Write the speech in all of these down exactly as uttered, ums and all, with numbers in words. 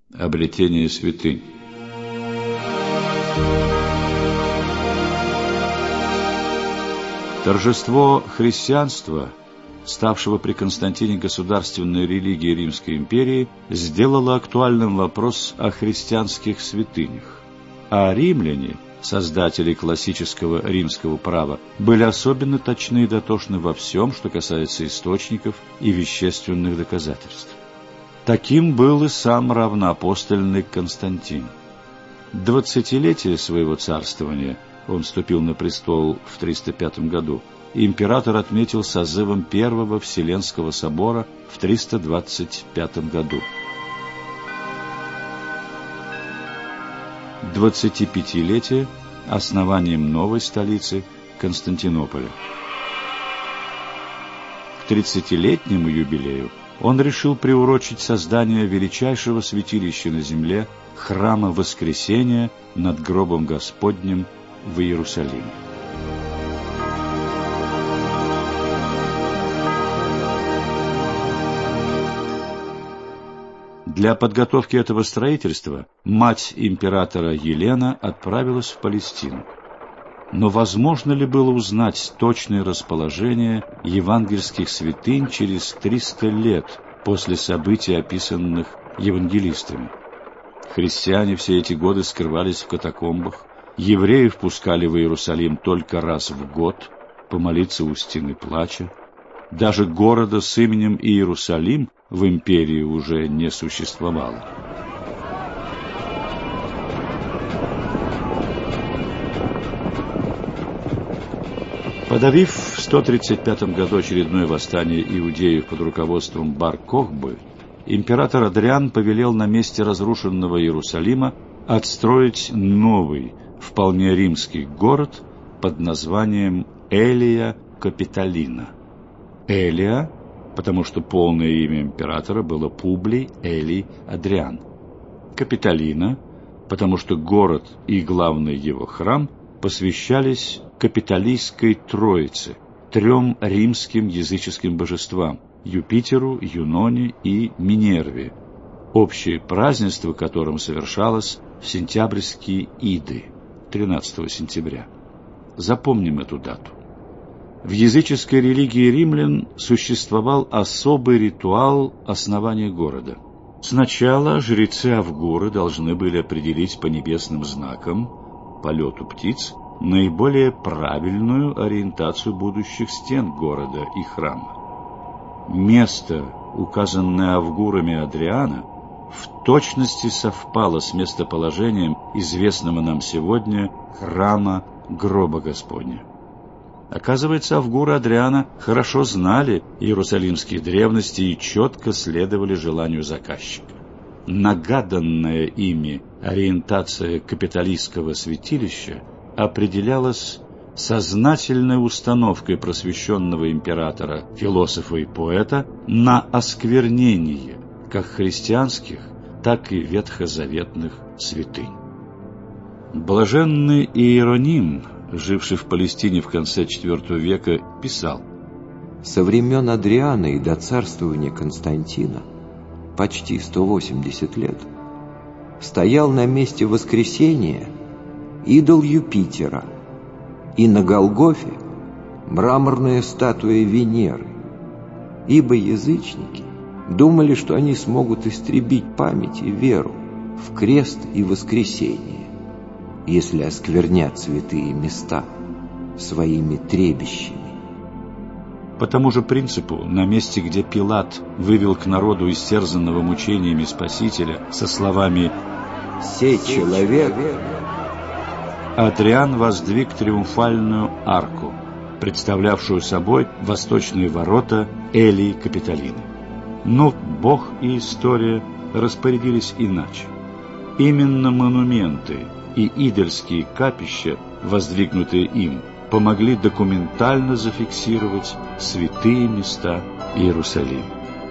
Обретение святынь. Торжество христианства, ставшего при Константине государственной религией Римской империи, сделало актуальным вопрос о христианских святынях. А римляне, создатели классического римского права, были особенно точны и дотошны во всем, что касается источников и вещественных доказательств. Таким был и сам равноапостольный Константин. Двадцатилетие своего царствования, он вступил на престол в триста пятом году, император отметил созывом Первого Вселенского собора в триста двадцать пятом году. Двадцатипятилетие – основанием новой столицы Константинополя. К тридцатилетнему юбилею он решил приурочить создание величайшего святилища на земле, храма Воскресения над гробом Господним в Иерусалиме. Для подготовки этого строительства мать императора Елена отправилась в Палестину. Но возможно ли было узнать точное расположение евангельских святынь через триста лет после событий, описанных евангелистами? Христиане все эти годы скрывались в катакомбах, евреев пускали в Иерусалим только раз в год помолиться у стены плача. Даже города с именем Иерусалим в империи уже не существовало. Подавив в сто тридцать пятом году очередное восстание иудеев под руководством Бар-Кохбы, император Адриан повелел на месте разрушенного Иерусалима отстроить новый, вполне римский город под названием Элия Капитолина. Элия, потому что полное имя императора было Публий Элий Адриан. Капитолина, потому что город и главный его храм посвящались Капитолийской Троице, трем римским языческим божествам – Юпитеру, Юноне и Минерве, общее празднество которым совершалось в сентябрьские Иды, тринадцатого сентября. Запомним эту дату. В языческой религии римлян существовал особый ритуал основания города. Сначала жрецы Авгуры должны были определить по небесным знакам, полету птиц, наиболее правильную ориентацию будущих стен города и храма. Место, указанное Авгурами Адриана, в точности совпало с местоположением известного нам сегодня храма гроба Господня. Оказывается, Авгуры Адриана хорошо знали иерусалимские древности и четко следовали желанию заказчика. Нагаданная ими ориентация капитолийского святилища определялась сознательной установкой просвещенного императора, философа и поэта на осквернение как христианских, так и ветхозаветных святынь. Блаженный Иероним, живший в Палестине в конце четвёртого века, писал: «Со времен Адриана и до царствования Константина, почти сто восемьдесят лет, стоял на месте Воскресения идол Юпитера, и на Голгофе мраморная статуя Венеры, ибо язычники думали, что они смогут истребить память и веру в крест и воскресение, если осквернят святые места своими требищами». По тому же принципу, на месте, где Пилат вывел к народу истерзанного мучениями Спасителя со словами «Сей человек», Адриан воздвиг триумфальную арку, представлявшую собой восточные ворота Элии Капитолины. Но Бог и история распорядились иначе. Именно монументы и идольские капища, воздвигнутые им, помогли документально зафиксировать святые места Иерусалима.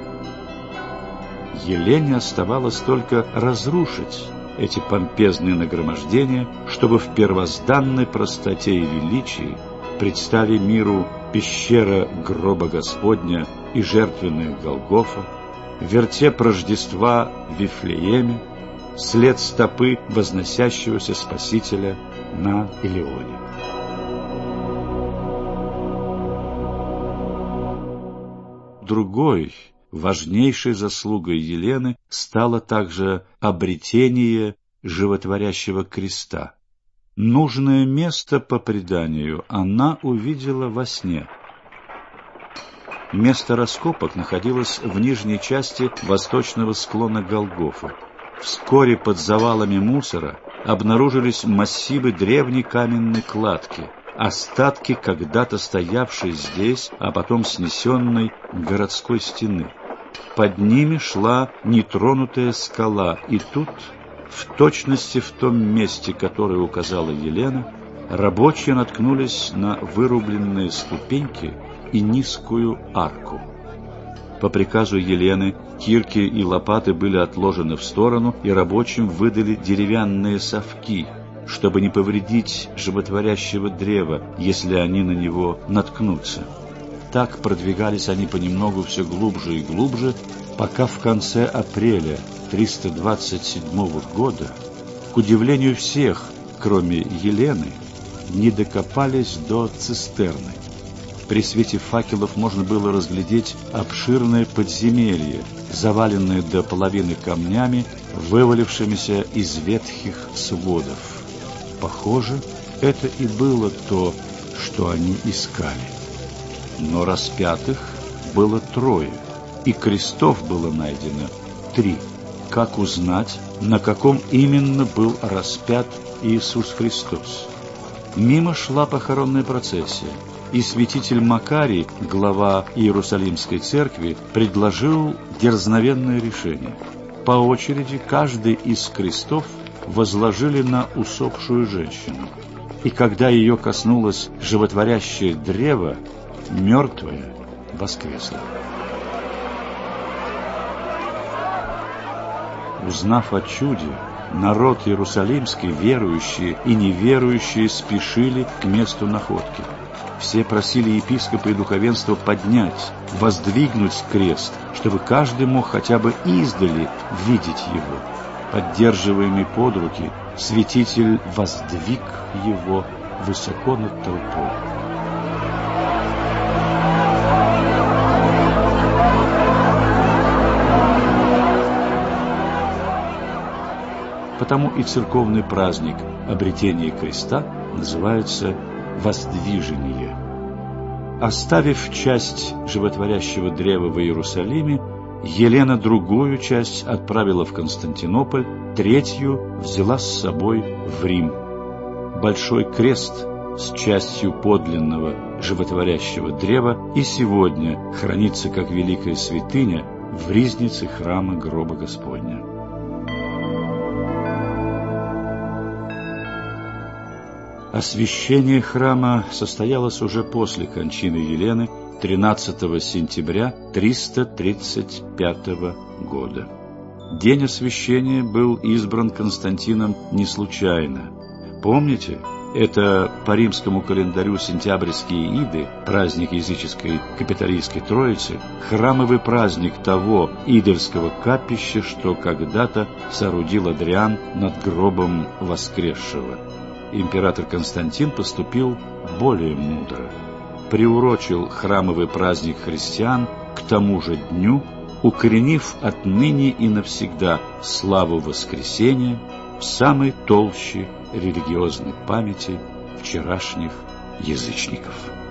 Елене оставалось только разрушить эти помпезные нагромождения, чтобы в первозданной простоте и величии предстали миру пещера гроба Господня и жертвенная Голгофа, вертеп Рождества в Вифлееме след стопы возносящегося Спасителя на Илионе. Другой, важнейшей заслугой Елены стало также обретение животворящего креста. Нужное место, по преданию, она увидела во сне. Место раскопок находилось в нижней части восточного склона Голгофы. Вскоре под завалами мусора обнаружились массивы древней каменной кладки, остатки когда-то стоявшей здесь, а потом снесенной городской стены. Под ними шла нетронутая скала, и тут, в точности в том месте, которое указала Елена, рабочие наткнулись на вырубленные ступеньки и низкую арку. По приказу Елены кирки и лопаты были отложены в сторону, и рабочим выдали деревянные совки, чтобы не повредить животворящего древа, если они на него наткнутся. Так продвигались они понемногу все глубже и глубже, пока в конце апреля триста двадцать седьмого года, к удивлению всех, кроме Елены, не докопались до цистерны. При свете факелов можно было разглядеть обширное подземелье, заваленное до половины камнями, вывалившимися из ветхих сводов. Похоже, это и было то, что они искали. Но распятых было трое, и крестов было найдено три. Как узнать, на каком именно был распят Иисус Христос? Мимо шла похоронная процессия, и святитель Макарий, глава Иерусалимской церкви, предложил дерзновенное решение. По очереди каждый из крестов возложили на усопшую женщину, и когда ее коснулось животворящее древо, мертвая воскресла. Узнав о чуде, народ иерусалимский, верующие и неверующие, спешили к месту находки. Все просили епископа и духовенство поднять, воздвигнуть крест, чтобы каждый мог хотя бы издали видеть его. Поддерживаемый под руки, святитель воздвиг его высоко над толпой. Потому и церковный праздник обретения креста называется воздвижение. Оставив часть животворящего древа в Иерусалиме, Елена другую часть отправила в Константинополь, третью взяла с собой в Рим. Большой крест с частью подлинного животворящего древа и сегодня хранится как великая святыня в ризнице храма гроба Господня. Освящение храма состоялось уже после кончины Елены тринадцатого сентября триста тридцать пятого года. День освящения был избран Константином не случайно. Помните, это по римскому календарю сентябрьские иды, праздник языческой Капитолийской Троицы, храмовый праздник того идольского капища, что когда-то соорудил Адриан над гробом воскресшего. Император Константин поступил более мудро. Приурочил храмовый праздник христиан к тому же дню, укоренив отныне и навсегда славу воскресения в самой толще религиозной памяти вчерашних язычников.